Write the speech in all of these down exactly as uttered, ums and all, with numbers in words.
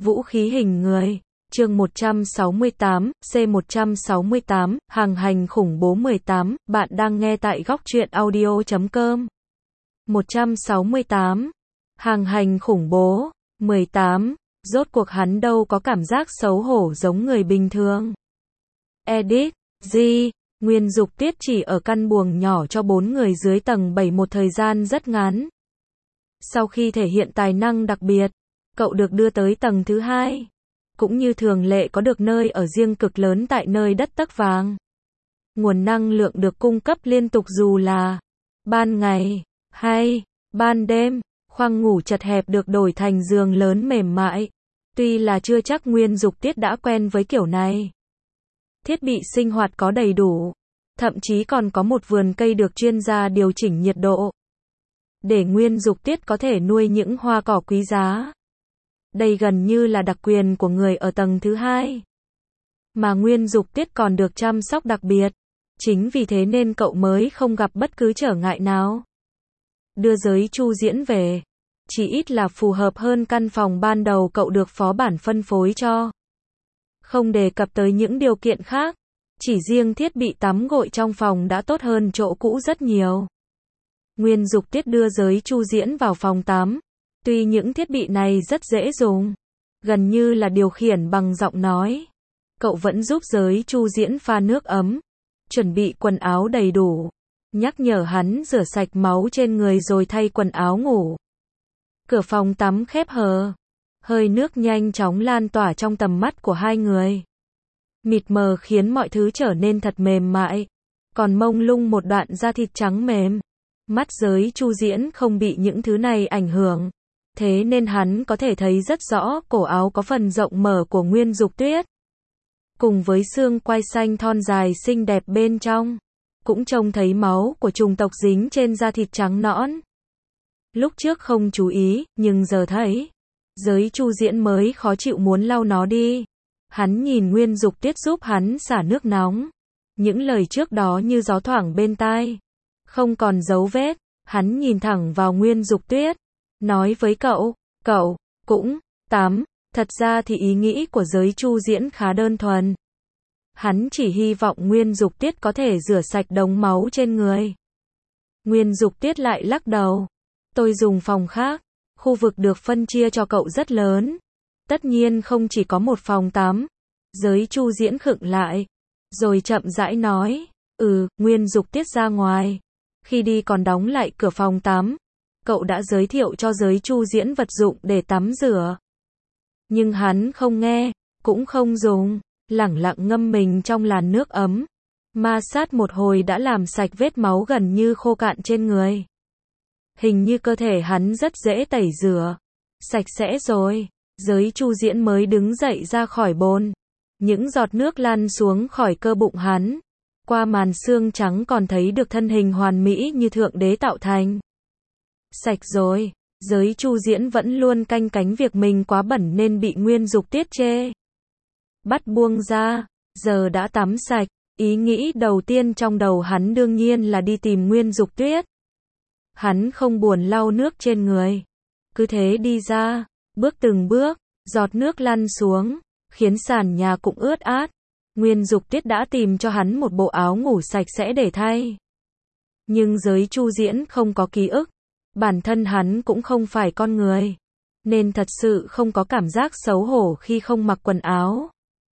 Vũ khí hình người. Chương một trăm sáu mươi tám, C một trăm sáu mươi tám, Hàng hành khủng bố mười tám, bạn đang nghe tại góc truyện audio chấm com. một trăm sáu mươi tám. Hàng hành khủng bố mười tám, rốt cuộc hắn đâu có cảm giác xấu hổ giống người bình thường. Edit, G, Nguyên Dục Tiết chỉ ở căn buồng nhỏ cho bốn người dưới tầng bảy một thời gian rất ngắn. Sau khi thể hiện tài năng đặc biệt, cậu được đưa tới tầng thứ hai. Cũng như thường lệ có được nơi ở riêng cực lớn tại nơi đất tấc vàng. Nguồn năng lượng được cung cấp liên tục dù là ban ngày hay ban đêm. Khoang ngủ chật hẹp được đổi thành giường lớn mềm mại. Tuy là chưa chắc Nguyên Dục Tiết đã quen với kiểu này. Thiết bị sinh hoạt có đầy đủ. Thậm chí còn có một vườn cây được chuyên gia điều chỉnh nhiệt độ. Để Nguyên Dục Tiết có thể nuôi những hoa cỏ quý giá. Đây gần như là đặc quyền của người ở tầng thứ hai. Mà Nguyên Dục Tiết còn được chăm sóc đặc biệt. Chính vì thế nên cậu mới không gặp bất cứ trở ngại nào. Đưa Giới Chu Diễn về. Chỉ ít là phù hợp hơn căn phòng ban đầu cậu được phó bản phân phối cho. Không đề cập tới những điều kiện khác. Chỉ riêng thiết bị tắm gội trong phòng đã tốt hơn chỗ cũ rất nhiều. Nguyên Dục Tiết đưa Giới Chu Diễn vào phòng tắm. Tuy những thiết bị này rất dễ dùng, gần như là điều khiển bằng giọng nói, cậu vẫn giúp Giới Chu Diễn pha nước ấm, chuẩn bị quần áo đầy đủ, nhắc nhở hắn rửa sạch máu trên người rồi thay quần áo ngủ. Cửa phòng tắm khép hờ, hơi nước nhanh chóng lan tỏa trong tầm mắt của hai người. Mịt mờ khiến mọi thứ trở nên thật mềm mại, còn mông lung một đoạn da thịt trắng mềm. Mắt Giới Chu Diễn không bị những thứ này ảnh hưởng. Thế nên hắn có thể thấy rất rõ cổ áo có phần rộng mở của Nguyên Dục Tiết. Cùng với xương quai xanh thon dài xinh đẹp bên trong. Cũng trông thấy máu của chủng tộc dính trên da thịt trắng nõn. Lúc trước không chú ý, nhưng giờ thấy. Giới Chu Diễn mới khó chịu muốn lau nó đi. Hắn nhìn Nguyên Dục Tiết giúp hắn xả nước nóng. Những lời trước đó như gió thoảng bên tai. Không còn dấu vết. Hắn nhìn thẳng vào Nguyên Dục Tiết. Nói với cậu, cậu, cũng, tắm. Thật ra thì ý nghĩ của Giới Chu Diễn khá đơn thuần. Hắn chỉ hy vọng Nguyên Dục Tiết có thể rửa sạch đống máu trên người. Nguyên Dục Tiết lại lắc đầu. Tôi dùng phòng khác. Khu vực được phân chia cho cậu rất lớn. Tất nhiên không chỉ có một phòng tắm. Giới Chu Diễn khựng lại. Rồi chậm rãi nói. Ừ, Nguyên Dục Tiết ra ngoài. Khi đi còn đóng lại cửa phòng tắm. Cậu đã giới thiệu cho Giới Chu Diễn vật dụng để tắm rửa. Nhưng hắn không nghe, cũng không dùng, lẳng lặng ngâm mình trong làn nước ấm. Ma sát một hồi đã làm sạch vết máu gần như khô cạn trên người. Hình như cơ thể hắn rất dễ tẩy rửa. Sạch sẽ rồi. Giới Chu Diễn mới đứng dậy ra khỏi bồn. Những giọt nước lăn xuống khỏi cơ bụng hắn. Qua màn xương trắng còn thấy được thân hình hoàn mỹ như thượng đế tạo thành. Sạch rồi. Giới Chu Diễn vẫn luôn canh cánh việc mình quá bẩn nên bị Nguyên Dục Tiết chê. Bắt buông ra. Giờ đã tắm sạch. Ý nghĩ đầu tiên trong đầu hắn đương nhiên là đi tìm Nguyên Dục Tiết. Hắn không buồn lau nước trên người. Cứ thế đi ra. Bước từng bước. Giọt nước lăn xuống. Khiến sàn nhà cũng ướt át. Nguyên Dục Tiết đã tìm cho hắn một bộ áo ngủ sạch sẽ để thay. Nhưng Giới Chu Diễn không có ký ức. Bản thân hắn cũng không phải con người. Nên thật sự không có cảm giác xấu hổ khi không mặc quần áo.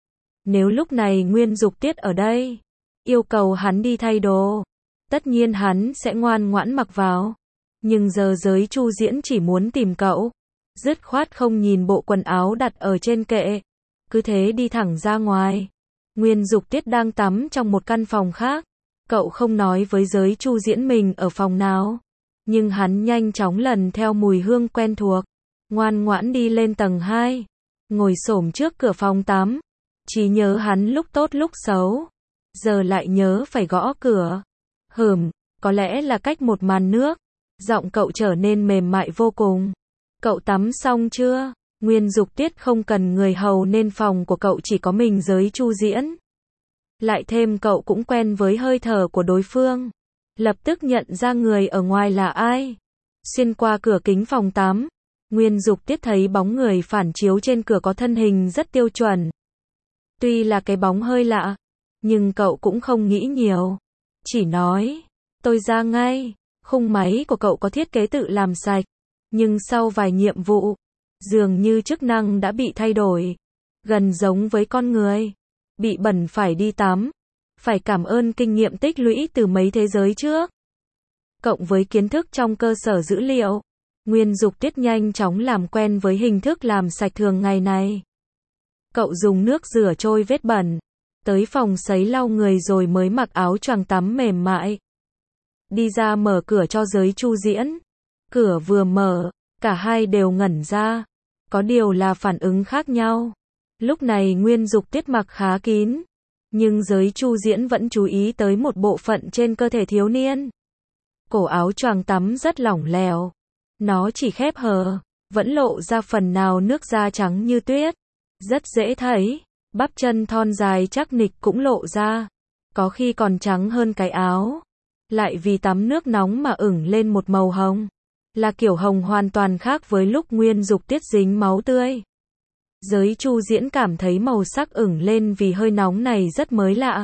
Nếu lúc này Nguyên Dục Tiết ở đây, yêu cầu hắn đi thay đồ, tất nhiên hắn sẽ ngoan ngoãn mặc vào. Nhưng giờ Giới Chu Diễn chỉ muốn tìm cậu. Dứt khoát không nhìn bộ quần áo đặt ở trên kệ. Cứ thế đi thẳng ra ngoài. Nguyên Dục Tiết đang tắm trong một căn phòng khác. Cậu không nói với Giới Chu Diễn mình ở phòng nào. Nhưng hắn nhanh chóng lần theo mùi hương quen thuộc. Ngoan ngoãn đi lên tầng hai. Ngồi xổm trước cửa phòng tắm. Chỉ nhớ hắn lúc tốt lúc xấu. Giờ lại nhớ phải gõ cửa. Hừm, có lẽ là cách một màn nước. Giọng cậu trở nên mềm mại vô cùng. Cậu tắm xong chưa? Nguyên Dục Tiết không cần người hầu nên phòng của cậu chỉ có mình Giới Chu Diễn. Lại thêm cậu cũng quen với hơi thở của đối phương. Lập tức nhận ra người ở ngoài là ai. Xuyên qua cửa kính phòng tắm, Nguyên Dục Tiết thấy bóng người phản chiếu trên cửa có thân hình rất tiêu chuẩn. Tuy là cái bóng hơi lạ, nhưng cậu cũng không nghĩ nhiều. Chỉ nói, tôi ra ngay. Khung máy của cậu có thiết kế tự làm sạch. Nhưng sau vài nhiệm vụ, dường như chức năng đã bị thay đổi. Gần giống với con người. Bị bẩn phải đi tắm. Phải cảm ơn kinh nghiệm tích lũy từ mấy thế giới trước. Cộng với kiến thức trong cơ sở dữ liệu, Nguyên Dục Tiết nhanh chóng làm quen với hình thức làm sạch thường ngày này. Cậu dùng nước rửa trôi vết bẩn, tới phòng sấy lau người rồi mới mặc áo choàng tắm mềm mại. Đi ra mở cửa cho Giới Chu Diễn. Cửa vừa mở, cả hai đều ngẩn ra. Có điều là phản ứng khác nhau. Lúc này Nguyên Dục Tiết mặc khá kín, nhưng Giới Chu Diễn vẫn chú ý tới một bộ phận trên cơ thể thiếu niên. Cổ áo choàng tắm rất lỏng lẻo. Nó chỉ khép hờ, vẫn lộ ra phần nào nước da trắng như tuyết. Rất dễ thấy, bắp chân thon dài chắc nịch cũng lộ ra. Có khi còn trắng hơn cái áo. Lại vì tắm nước nóng mà ửng lên một màu hồng. Là kiểu hồng hoàn toàn khác với lúc Nguyên Dục Tiết dính máu tươi. Giới Chu Diễn cảm thấy màu sắc ửng lên vì hơi nóng này rất mới lạ.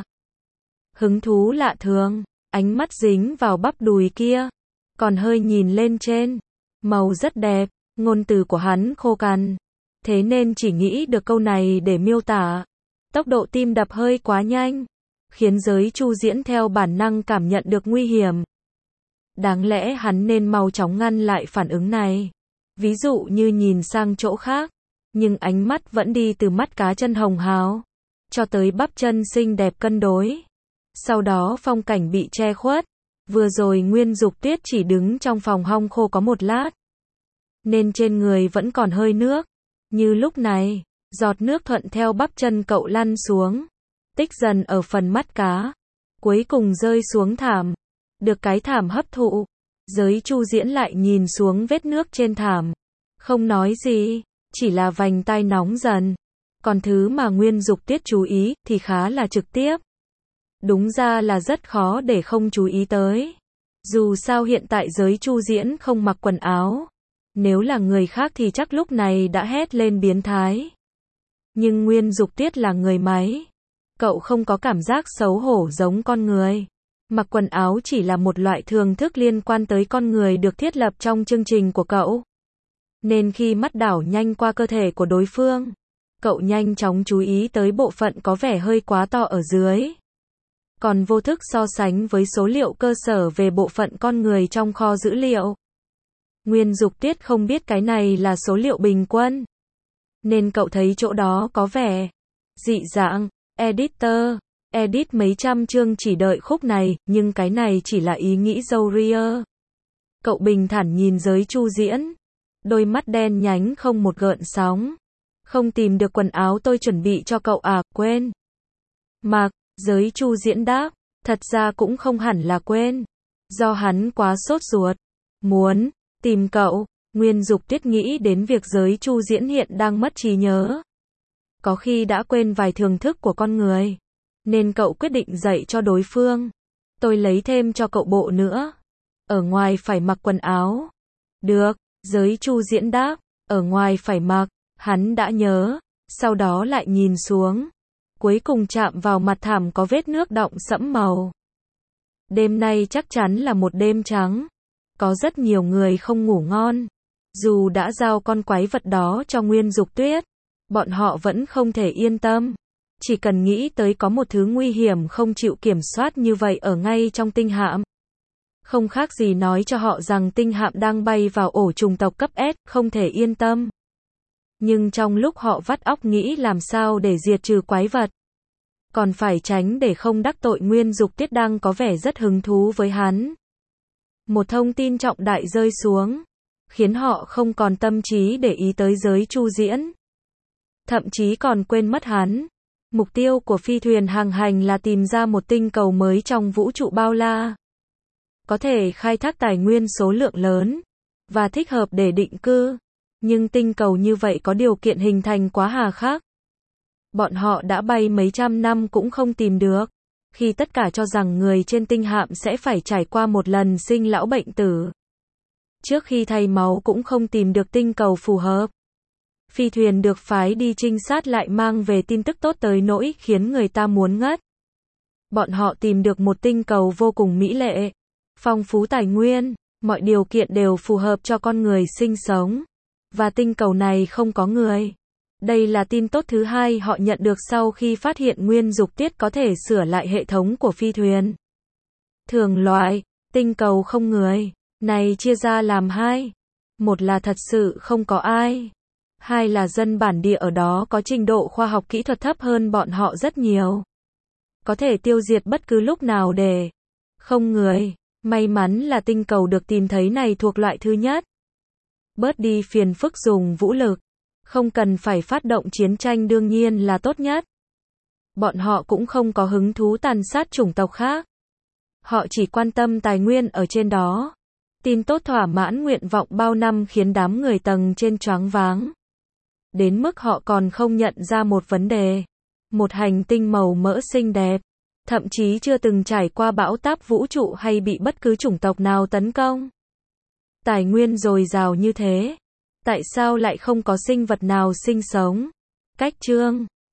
Hứng thú lạ thường, ánh mắt dính vào bắp đùi kia. Còn hơi nhìn lên trên. Màu rất đẹp, ngôn từ của hắn khô cằn. Thế nên chỉ nghĩ được câu này để miêu tả. Tốc độ tim đập hơi quá nhanh, khiến Giới Chu Diễn theo bản năng cảm nhận được nguy hiểm. Đáng lẽ hắn nên mau chóng ngăn lại phản ứng này. Ví dụ như nhìn sang chỗ khác. Nhưng ánh mắt vẫn đi từ mắt cá chân hồng hào, cho tới bắp chân xinh đẹp cân đối. Sau đó phong cảnh bị che khuất. Vừa rồi Nguyên Dục Tiết chỉ đứng trong phòng hong khô có một lát. Nên trên người vẫn còn hơi nước. Như lúc này, giọt nước thuận theo bắp chân cậu lăn xuống. Tích dần ở phần mắt cá. Cuối cùng rơi xuống thảm. Được cái thảm hấp thụ. Giới Chu Diễn lại nhìn xuống vết nước trên thảm. Không nói gì, chỉ là vành tai nóng dần. Còn thứ mà Nguyên Dục Tiết chú ý thì khá là trực tiếp. Đúng ra là rất khó để không chú ý tới. Dù sao hiện tại Giới Chu Diễn không mặc quần áo. Nếu là người khác thì chắc lúc này đã hét lên biến thái. Nhưng Nguyên Dục Tiết là người máy. Cậu không có cảm giác xấu hổ giống con người. Mặc quần áo chỉ là một loại thường thức liên quan tới con người được thiết lập trong chương trình của cậu. Nên khi mắt đảo nhanh qua cơ thể của đối phương, cậu nhanh chóng chú ý tới bộ phận có vẻ hơi quá to ở dưới. Còn vô thức so sánh với số liệu cơ sở về bộ phận con người trong kho dữ liệu. Nguyên Dục Tiết không biết cái này là số liệu bình quân. Nên cậu thấy chỗ đó có vẻ dị dạng. Editor, edit mấy trăm chương chỉ đợi khúc này, nhưng cái này chỉ là ý nghĩ dâu ria. Cậu bình thản nhìn Giới Chu Diễn. Đôi mắt đen nhánh không một gợn sóng. Không tìm được quần áo tôi chuẩn bị cho cậu à, quên. Mặc, Giới Chu Diễn đáp, thật ra cũng không hẳn là quên. Do hắn quá sốt ruột. Muốn tìm cậu. Nguyên Dục Tiết nghĩ đến việc Giới Chu Diễn hiện đang mất trí nhớ. Có khi đã quên vài thường thức của con người. Nên cậu quyết định dạy cho đối phương. Tôi lấy thêm cho cậu bộ nữa. Ở ngoài phải mặc quần áo. Được, Giới Chu Diễn đáp. Ở ngoài phải mặc. Hắn đã nhớ. Sau đó lại nhìn xuống. Cuối cùng chạm vào mặt thảm có vết nước đọng sẫm màu. Đêm nay chắc chắn là một đêm trắng. Có rất nhiều người không ngủ ngon. Dù đã giao con quái vật đó cho Nguyên Dục Tuyết, bọn họ vẫn không thể yên tâm. Chỉ cần nghĩ tới có một thứ nguy hiểm không chịu kiểm soát như vậy ở ngay trong tinh hạm. Không khác gì nói cho họ rằng tinh hạm đang bay vào ổ trùng tộc cấp S, không thể yên tâm. Nhưng trong lúc họ vắt óc nghĩ làm sao để diệt trừ quái vật, còn phải tránh để không đắc tội Nguyên Dục Tiết đang có vẻ rất hứng thú với hắn. Một thông tin trọng đại rơi xuống, khiến họ không còn tâm trí để ý tới Giới Chu Diễn. Thậm chí còn quên mất hắn. Mục tiêu của phi thuyền hàng hành là tìm ra một tinh cầu mới trong vũ trụ bao la. Có thể khai thác tài nguyên số lượng lớn, và thích hợp để định cư. Nhưng tinh cầu như vậy có điều kiện hình thành quá hà khắc. Bọn họ đã bay mấy trăm năm cũng không tìm được. Khi tất cả cho rằng người trên tinh hạm sẽ phải trải qua một lần sinh lão bệnh tử. Trước khi thay máu cũng không tìm được tinh cầu phù hợp. Phi thuyền được phái đi trinh sát lại mang về tin tức tốt tới nỗi khiến người ta muốn ngất. Bọn họ tìm được một tinh cầu vô cùng mỹ lệ, phong phú tài nguyên, mọi điều kiện đều phù hợp cho con người sinh sống. Và tinh cầu này không có người. Đây là tin tốt thứ hai họ nhận được sau khi phát hiện nguyên dục tiết có thể sửa lại hệ thống của phi thuyền. Thường loại, tinh cầu không người, này chia ra làm hai. Một là thật sự không có ai. Hai là dân bản địa ở đó có trình độ khoa học kỹ thuật thấp hơn bọn họ rất nhiều. Có thể tiêu diệt bất cứ lúc nào để không người. May mắn là tinh cầu được tìm thấy này thuộc loại thứ nhất. Bớt đi phiền phức dùng vũ lực. Không cần phải phát động chiến tranh đương nhiên là tốt nhất. Bọn họ cũng không có hứng thú tàn sát chủng tộc khác. Họ chỉ quan tâm tài nguyên ở trên đó. Tin tốt thỏa mãn nguyện vọng bao năm khiến đám người tầng trên choáng váng. Đến mức họ còn không nhận ra một vấn đề. Một hành tinh màu mỡ xinh đẹp. Thậm chí chưa từng trải qua bão táp vũ trụ hay bị bất cứ chủng tộc nào tấn công. Tài nguyên dồi dào như thế. Tại sao lại không có sinh vật nào sinh sống? Cách chương